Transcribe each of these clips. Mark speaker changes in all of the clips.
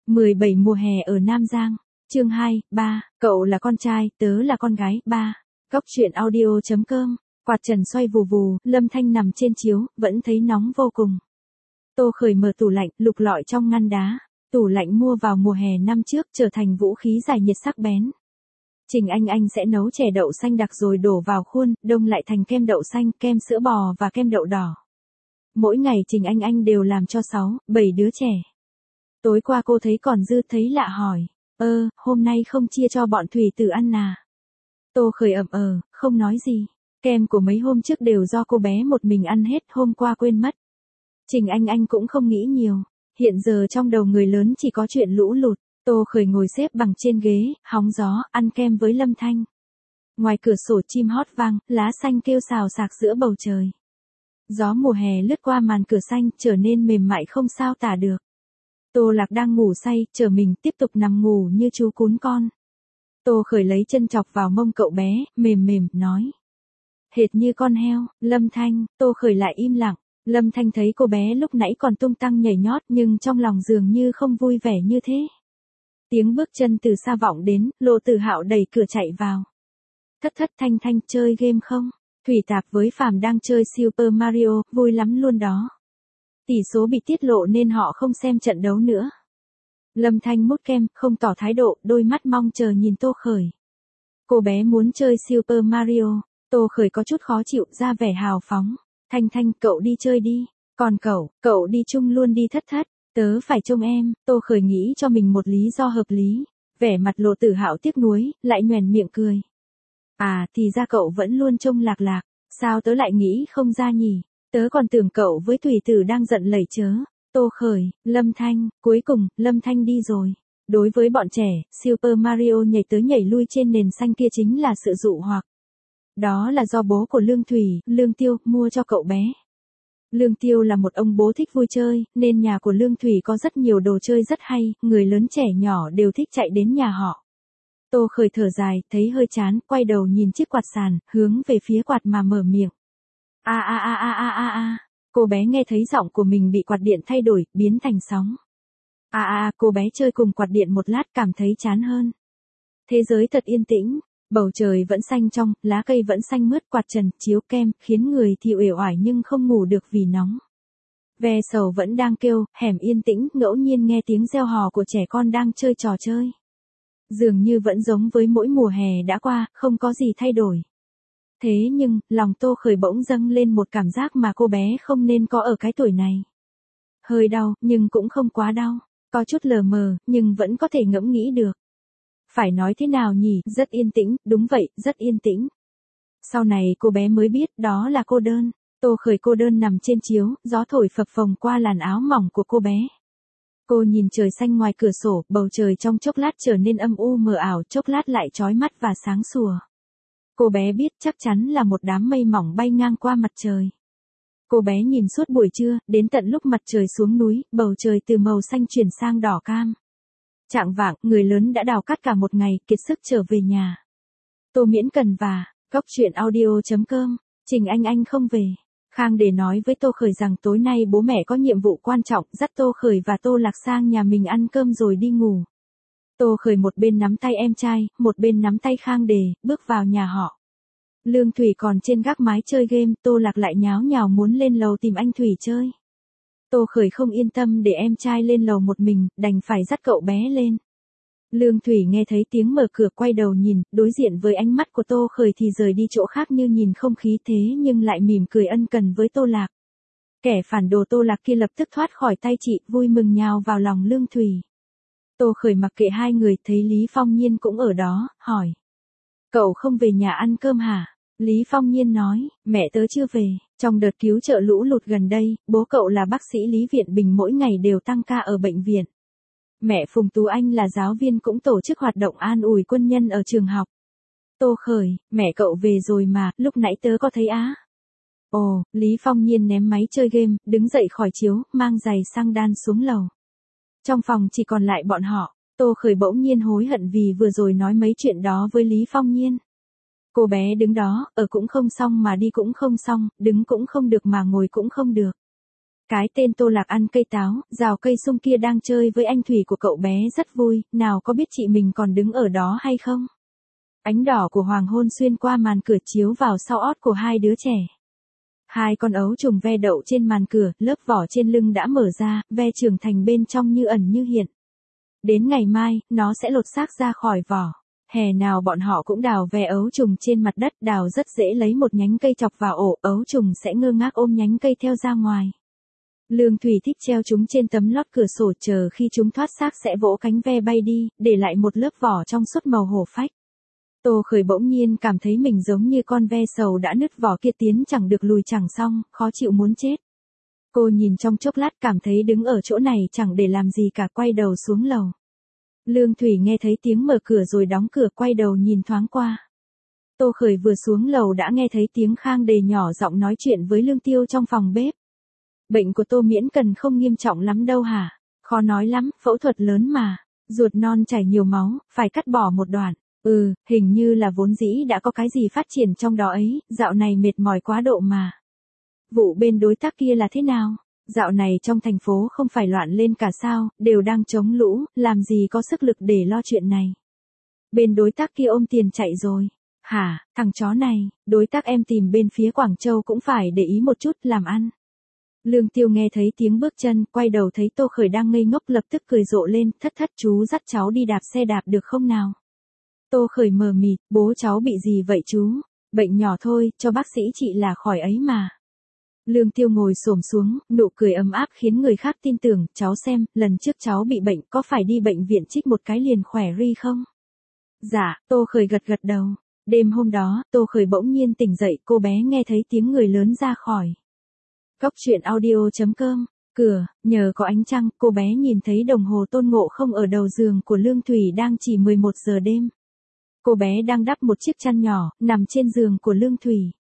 Speaker 1: 17 mùa hè ở Nam Giang. Chương 2, 3, cậu là con trai, tớ là con gái, 3. Góc truyện audio.com. Quạt trần xoay vù vù, Lâm Thanh nằm trên chiếu, vẫn thấy nóng vô cùng. Tô Khởi mở tủ lạnh, lục lọi trong ngăn đá. Tủ lạnh mua vào mùa hè năm trước trở thành vũ khí giải nhiệt sắc bén. Trình Anh sẽ nấu chè đậu xanh đặc rồi đổ vào khuôn, đông lại thành kem đậu xanh, kem sữa bò và kem đậu đỏ. Mỗi ngày Trình Anh đều làm cho 6, 7 đứa trẻ. Tối qua cô thấy còn dư thấy lạ hỏi, hôm nay không chia cho bọn Thủy Tử ăn à? Tô Khởi không nói gì. Kem của mấy hôm trước đều do cô bé một mình ăn hết, hôm qua quên mất. Trình Anh cũng không nghĩ nhiều. Hiện giờ trong đầu người lớn chỉ có chuyện lũ lụt. Tô Khởi ngồi xếp bằng trên ghế, hóng gió, ăn kem với Lâm Thanh. Ngoài cửa sổ chim hót vang, lá xanh kêu xào xạc giữa bầu trời. Gió mùa hè lướt qua màn cửa xanh, trở nên mềm mại không sao tả được. Tô Lạc đang ngủ say, chờ mình tiếp tục nằm ngủ như chú cún con. Tô Khởi lấy chân chọc vào mông cậu bé, mềm, nói. Hệt như con heo, Lâm Thanh. Tô Khởi lại im lặng. Lâm Thanh thấy cô bé lúc nãy còn tung tăng nhảy nhót nhưng trong lòng dường như không vui vẻ như thế. Tiếng bước chân từ xa vọng đến, Lộ Tử Hạo đẩy cửa chạy vào. Thất Thanh chơi game không? Thủy Tạp với Phàm đang chơi Super Mario, vui lắm luôn đó. Tỷ số bị tiết lộ nên họ không xem trận đấu nữa. Lâm Thanh mút kem, không tỏ thái độ, đôi mắt mong chờ nhìn Tô Khởi. Cô bé muốn chơi Super Mario. Tô Khởi có chút khó chịu, ra vẻ hào phóng. Thanh, cậu đi chơi đi. Còn cậu đi chung luôn đi Thất. Tớ phải trông em. Tô Khởi nghĩ cho mình một lý do hợp lý. Vẻ mặt Lộ Tử Hạo tiếc nuối, lại nhoẻn miệng cười. À, thì ra cậu vẫn luôn trông Lạc. Sao tớ lại nghĩ không ra nhỉ? Tớ còn tưởng cậu với Thủy Tử đang giận lẩy chớ. Tô Khởi, Lâm Thanh, cuối cùng, Lâm Thanh đi rồi. Đối với bọn trẻ, Super Mario nhảy tới nhảy lui trên nền xanh kia chính là sự dụ hoặc. Đó là do bố của Lương Thủy, Lương Tiêu, mua cho cậu bé. Lương Tiêu là một ông bố thích vui chơi, nên nhà của Lương Thủy có rất nhiều đồ chơi rất hay, người lớn trẻ nhỏ đều thích chạy đến nhà họ. Tô Khởi thở dài, thấy hơi chán, quay đầu nhìn chiếc quạt sàn, hướng về phía quạt mà mở miệng. Cô bé nghe thấy giọng của mình bị quạt điện thay đổi, biến thành sóng. Cô bé chơi cùng quạt điện một lát cảm thấy chán hơn. Thế giới thật yên tĩnh, bầu trời vẫn xanh trong, lá cây vẫn xanh mướt, quạt trần, chiếu kem, khiến người thì uể oải nhưng không ngủ được vì nóng. Ve sầu vẫn đang kêu, hẻm yên tĩnh, ngẫu nhiên nghe tiếng reo hò của trẻ con đang chơi trò chơi. Dường như vẫn giống với mỗi mùa hè đã qua, không có gì thay đổi. Thế nhưng, lòng Tô Khởi bỗng dâng lên một cảm giác mà cô bé không nên có ở cái tuổi này. Hơi đau, nhưng cũng không quá đau. Có chút lờ mờ, nhưng vẫn có thể ngẫm nghĩ được. Phải nói thế nào nhỉ, rất yên tĩnh, đúng vậy, rất yên tĩnh. Sau này cô bé mới biết đó là cô đơn. Tô Khởi cô đơn nằm trên chiếu, gió thổi phập phồng qua làn áo mỏng của cô bé. Cô nhìn trời xanh ngoài cửa sổ, bầu trời trong chốc lát trở nên âm u mờ ảo, chốc lát lại chói mắt và sáng sủa. Cô bé biết chắc chắn là một đám mây mỏng bay ngang qua mặt trời. Cô bé nhìn suốt buổi trưa, đến tận lúc mặt trời xuống núi, bầu trời từ màu xanh chuyển sang đỏ cam. Chạng vạng, người lớn đã đào cát cả một ngày, kiệt sức trở về nhà. Tô Miễn Cần và Góc truyện audio.com. Trình Anh không về. Khang Đề nói với Tô Khởi rằng tối nay bố mẹ có nhiệm vụ quan trọng, dắt Tô Khởi và Tô Lạc sang nhà mình ăn cơm rồi đi ngủ. Tô Khởi một bên nắm tay em trai, một bên nắm tay Khang Đề, bước vào nhà họ. Lương Thủy còn trên gác mái chơi game, Tô Lạc lại nháo nhào muốn lên lầu tìm anh Thủy chơi. Tô Khởi không yên tâm để em trai lên lầu một mình, đành phải dắt cậu bé lên. Lương Thủy nghe thấy tiếng mở cửa quay đầu nhìn, đối diện với ánh mắt của Tô Khởi thì rời đi chỗ khác như nhìn không khí thế nhưng lại mỉm cười ân cần với Tô Lạc. Kẻ phản đồ Tô Lạc kia lập tức thoát khỏi tay chị, vui mừng nhào vào lòng Lương Thủy. Tô Khởi mặc kệ hai người, thấy Lý Phong Nhiên cũng ở đó, hỏi. Cậu không về nhà ăn cơm hả? Lý Phong Nhiên nói, mẹ tớ chưa về, trong đợt cứu trợ lũ lụt gần đây, bố cậu là bác sĩ Lý Viện Bình mỗi ngày đều tăng ca ở bệnh viện. Mẹ Phùng Tú Anh là giáo viên cũng tổ chức hoạt động an ủi quân nhân ở trường học. Tô Khởi, mẹ cậu về rồi mà, lúc nãy tớ có thấy á. Ồ, Lý Phong Nhiên ném máy chơi game, đứng dậy khỏi chiếu, mang giày sang đan xuống lầu. Trong phòng chỉ còn lại bọn họ, Tô Khởi bỗng nhiên hối hận vì vừa rồi nói mấy chuyện đó với Lý Phong Nhiên. Cô bé đứng đó, ở cũng không xong mà đi cũng không xong, đứng cũng không được mà ngồi cũng không được. Cái tên Tô Lạc ăn cây táo, rào cây sung kia đang chơi với anh Thủy của cậu bé rất vui, nào có biết chị mình còn đứng ở đó hay không? Ánh đỏ của hoàng hôn xuyên qua màn cửa chiếu vào sau ót của hai đứa trẻ. Hai con ấu trùng ve đậu trên màn cửa, lớp vỏ trên lưng đã mở ra, ve trưởng thành bên trong như ẩn như hiện. Đến ngày mai, nó sẽ lột xác ra khỏi vỏ. Hè nào bọn họ cũng đào ve ấu trùng trên mặt đất, đào rất dễ lấy một nhánh cây chọc vào ổ, ấu trùng sẽ ngơ ngác ôm nhánh cây theo ra ngoài. Lương Thủy thích treo chúng trên tấm lót cửa sổ, chờ khi chúng thoát xác sẽ vỗ cánh ve bay đi, để lại một lớp vỏ trong suốt màu hổ phách. Tô Khởi bỗng nhiên cảm thấy mình giống như con ve sầu đã nứt vỏ kia, tiến chẳng được lùi chẳng xong, khó chịu muốn chết. Cô nhìn trong chốc lát cảm thấy đứng ở chỗ này chẳng để làm gì cả, quay đầu xuống lầu. Lương Thủy nghe thấy tiếng mở cửa rồi đóng cửa, quay đầu nhìn thoáng qua. Tô Khởi vừa xuống lầu đã nghe thấy tiếng Khang Đề nhỏ giọng nói chuyện với Lương Tiêu trong phòng bếp. Bệnh của Tô Miễn Cần không nghiêm trọng lắm đâu hả? Khó nói lắm, phẫu thuật lớn mà. Ruột non chảy nhiều máu, phải cắt bỏ một đoạn. Hình như là vốn dĩ đã có cái gì phát triển trong đó ấy, dạo này mệt mỏi quá độ mà. Vụ bên đối tác kia là thế nào? Dạo này trong thành phố không phải loạn lên cả sao, đều đang chống lũ, làm gì có sức lực để lo chuyện này. Bên đối tác kia ôm tiền chạy rồi. Hả, thằng chó này, đối tác em tìm bên phía Quảng Châu cũng phải để ý một chút làm ăn. Lương Tiêu nghe thấy tiếng bước chân, quay đầu thấy Tô Khởi đang ngây ngốc lập tức cười rộ lên, thất thất chú dắt cháu đi đạp xe đạp được không nào? Tô Khởi mờ mịt, bố cháu bị gì vậy chú? Bệnh nhỏ thôi, cho bác sĩ trị là khỏi ấy mà. Lương Tiêu ngồi xổm xuống, nụ cười ấm áp khiến người khác tin tưởng, cháu xem, lần trước cháu bị bệnh có phải đi bệnh viện trích một cái liền khỏe ri không? Dạ, Tô Khởi gật gật đầu. Đêm hôm đó, Tô Khởi bỗng nhiên tỉnh dậy, cô bé nghe thấy tiếng người lớn ra khỏi. Cốc truyện audio.com, cửa, nhờ có ánh trăng, cô bé nhìn thấy đồng hồ Tôn Ngộ Không ở đầu giường của Lương Thủy đang chỉ 11 giờ đêm. Cô bé đang đắp một chiếc chăn nhỏ, nằm trên giường của Lương Thủy.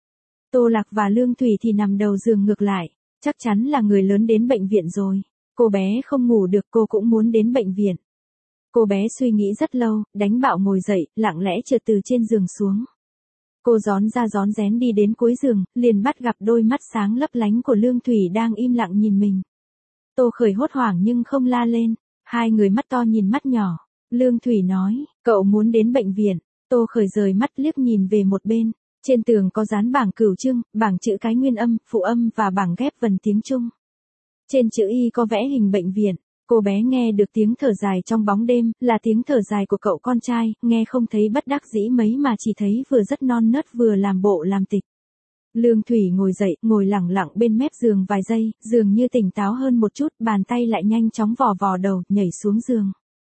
Speaker 1: Tô Lạc và Lương Thủy thì nằm đầu giường ngược lại, chắc chắn là người lớn đến bệnh viện rồi. Cô bé không ngủ được, cô cũng muốn đến bệnh viện. Cô bé suy nghĩ rất lâu, đánh bạo ngồi dậy, lặng lẽ trượt từ trên giường xuống. Cô rón ra rón rén đi đến cuối giường, liền bắt gặp đôi mắt sáng lấp lánh của Lương Thủy đang im lặng nhìn mình. Tô Khởi hốt hoảng nhưng không la lên, hai người mắt to nhìn mắt nhỏ. Lương Thủy nói, cậu muốn đến bệnh viện. Tô Khởi rời mắt liếc nhìn về một bên. Trên tường có dán bảng cửu chương, bảng chữ cái nguyên âm, phụ âm và bảng ghép vần tiếng Trung. Trên chữ Y có vẽ hình bệnh viện. Cô bé nghe được tiếng thở dài trong bóng đêm, là tiếng thở dài của cậu con trai, nghe không thấy bất đắc dĩ mấy mà chỉ thấy vừa rất non nớt vừa làm bộ làm tịch. Lương Thủy ngồi dậy, ngồi lẳng lặng bên mép giường vài giây, dường như tỉnh táo hơn một chút, bàn tay lại nhanh chóng vò vò đầu, nhảy xuống giường.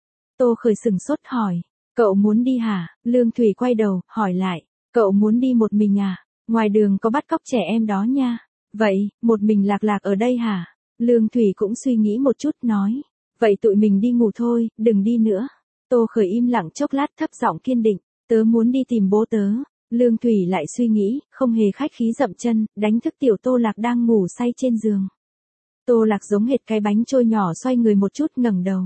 Speaker 1: Tô Khởi sừng sốt hỏi, cậu muốn đi hả? Lương Thủy quay đầu, hỏi lại, cậu muốn đi một mình à? Ngoài đường có bắt cóc trẻ em đó nha. Vậy, một mình lạc lạc ở đây hả? Lương Thủy cũng suy nghĩ một chút, nói, vậy tụi mình đi ngủ thôi, đừng đi nữa. Tô Khởi im lặng chốc lát, thấp giọng kiên định, tớ muốn đi tìm bố tớ. Lương Thủy lại suy nghĩ, không hề khách khí dậm chân, đánh thức tiểu Tô Lạc đang ngủ say trên giường. Tô Lạc giống hệt cái bánh trôi nhỏ xoay người một chút, ngẩng đầu.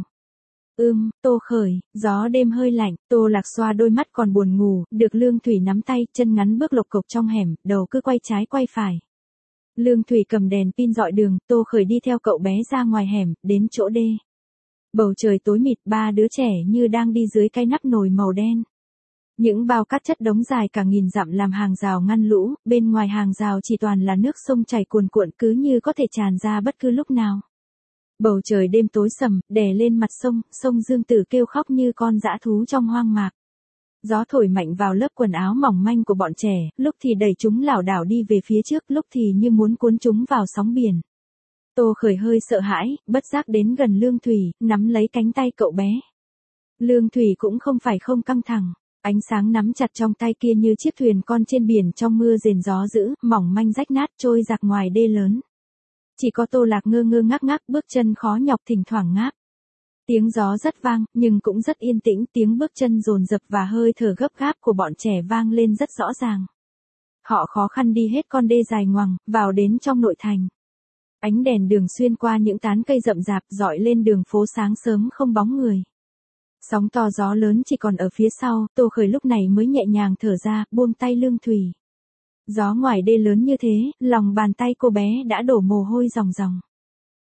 Speaker 1: Tô Khởi, gió đêm hơi lạnh, Tô Lạc xoa đôi mắt còn buồn ngủ, được Lương Thủy nắm tay, chân ngắn bước lộc cộc trong hẻm, đầu cứ quay trái quay phải. Lương Thủy cầm đèn pin dọi đường, Tô Khởi đi theo cậu bé ra ngoài hẻm, đến chỗ đê. Bầu trời tối mịt, ba đứa trẻ như đang đi dưới cái nắp nồi màu đen. Những bao cát chất đống dài cả nghìn dặm làm hàng rào ngăn lũ, bên ngoài hàng rào chỉ toàn là nước sông chảy cuồn cuộn cứ như có thể tràn ra bất cứ lúc nào. Bầu trời đêm tối sầm, đè lên mặt sông, sông Dương Tử kêu khóc như con dã thú trong hoang mạc. Gió thổi mạnh vào lớp quần áo mỏng manh của bọn trẻ, lúc thì đẩy chúng lảo đảo đi về phía trước, lúc thì như muốn cuốn chúng vào sóng biển. Tô Khởi hơi sợ hãi, bất giác đến gần Lương Thủy, nắm lấy cánh tay cậu bé. Lương Thủy cũng không phải không căng thẳng, ánh sáng nắm chặt trong tay kia như chiếc thuyền con trên biển trong mưa rền gió dữ, mỏng manh rách nát trôi dạt ngoài đê lớn. Chỉ có Tô Lạc ngơ ngơ ngác ngác, bước chân khó nhọc thỉnh thoảng ngáp. Tiếng gió rất vang, nhưng cũng rất yên tĩnh, tiếng bước chân dồn dập và hơi thở gấp gáp của bọn trẻ vang lên rất rõ ràng. Họ khó khăn đi hết con đê dài ngoằng, vào đến trong nội thành. Ánh đèn đường xuyên qua những tán cây rậm rạp, dọi lên đường phố sáng sớm không bóng người. Sóng to gió lớn chỉ còn ở phía sau, Tô Khởi lúc này mới nhẹ nhàng thở ra, buông tay Lương Thủy. Gió ngoài đê lớn như thế, lòng bàn tay cô bé đã đổ mồ hôi ròng ròng.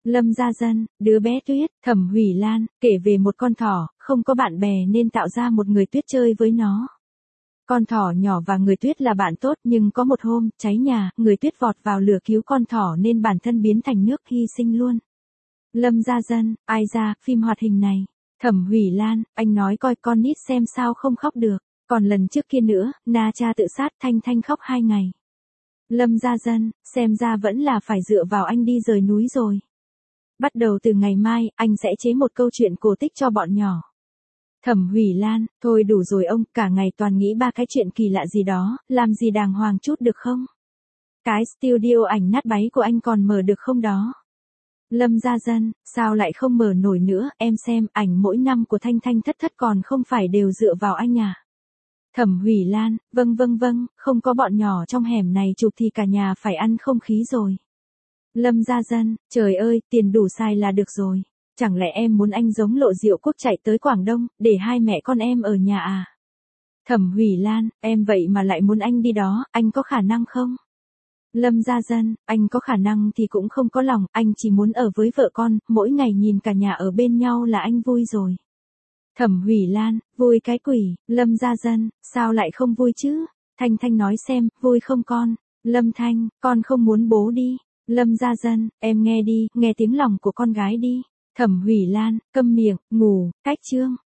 Speaker 1: Lâm Gia Dân, đứa bé Tuyết, Thẩm Hủy Lan, kể về một con thỏ, không có bạn bè nên tạo ra một người tuyết chơi với nó. Con thỏ nhỏ và người tuyết là bạn tốt nhưng có một hôm, cháy nhà, người tuyết vọt vào lửa cứu con thỏ nên bản thân biến thành nước hy sinh luôn. Lâm Gia Dân, ai ra, phim hoạt hình này. Thẩm Hủy Lan, anh nói coi con nít xem sao không khóc được. Còn lần trước kia nữa, Na Cha tự sát Thanh Thanh khóc 2 ngày. Lâm Gia Dân, xem ra vẫn là phải dựa vào anh đi rời núi rồi. Bắt đầu từ ngày mai, anh sẽ chế một câu chuyện cổ tích cho bọn nhỏ. Thẩm Hủy Lan, thôi đủ rồi ông, cả ngày toàn nghĩ ba cái chuyện kỳ lạ gì đó, làm gì đàng hoàng chút được không? Cái studio ảnh nát bấy của anh còn mở được không đó? Lâm Gia Dân, sao lại không mở nổi nữa, em xem, ảnh mỗi năm của Thanh Thanh Thất Thất còn không phải đều dựa vào anh à? Thẩm Hủy Lan, vâng, không có bọn nhỏ trong hẻm này chụp thì cả nhà phải ăn không khí rồi. Lâm Gia Dân, trời ơi, tiền đủ xài là được rồi. Chẳng lẽ em muốn anh giống Lộ Diệu Quốc chạy tới Quảng Đông, để hai mẹ con em ở nhà à? Thẩm Hủy Lan, em vậy mà lại muốn anh đi đó, anh có khả năng không? Lâm Gia Dân, anh có khả năng thì cũng không có lòng, anh chỉ muốn ở với vợ con, mỗi ngày nhìn cả nhà ở bên nhau là anh vui rồi. Thẩm Hủy Lan, vui cái quỷ, Lâm Gia Dân, sao lại không vui chứ? Thanh Thanh nói xem, vui không con? Lâm Thanh, con không muốn bố đi. Lâm Gia Dân, em nghe đi, nghe tiếng lòng của con gái đi. Thẩm Hủy Lan, câm miệng, ngủ, cách chương.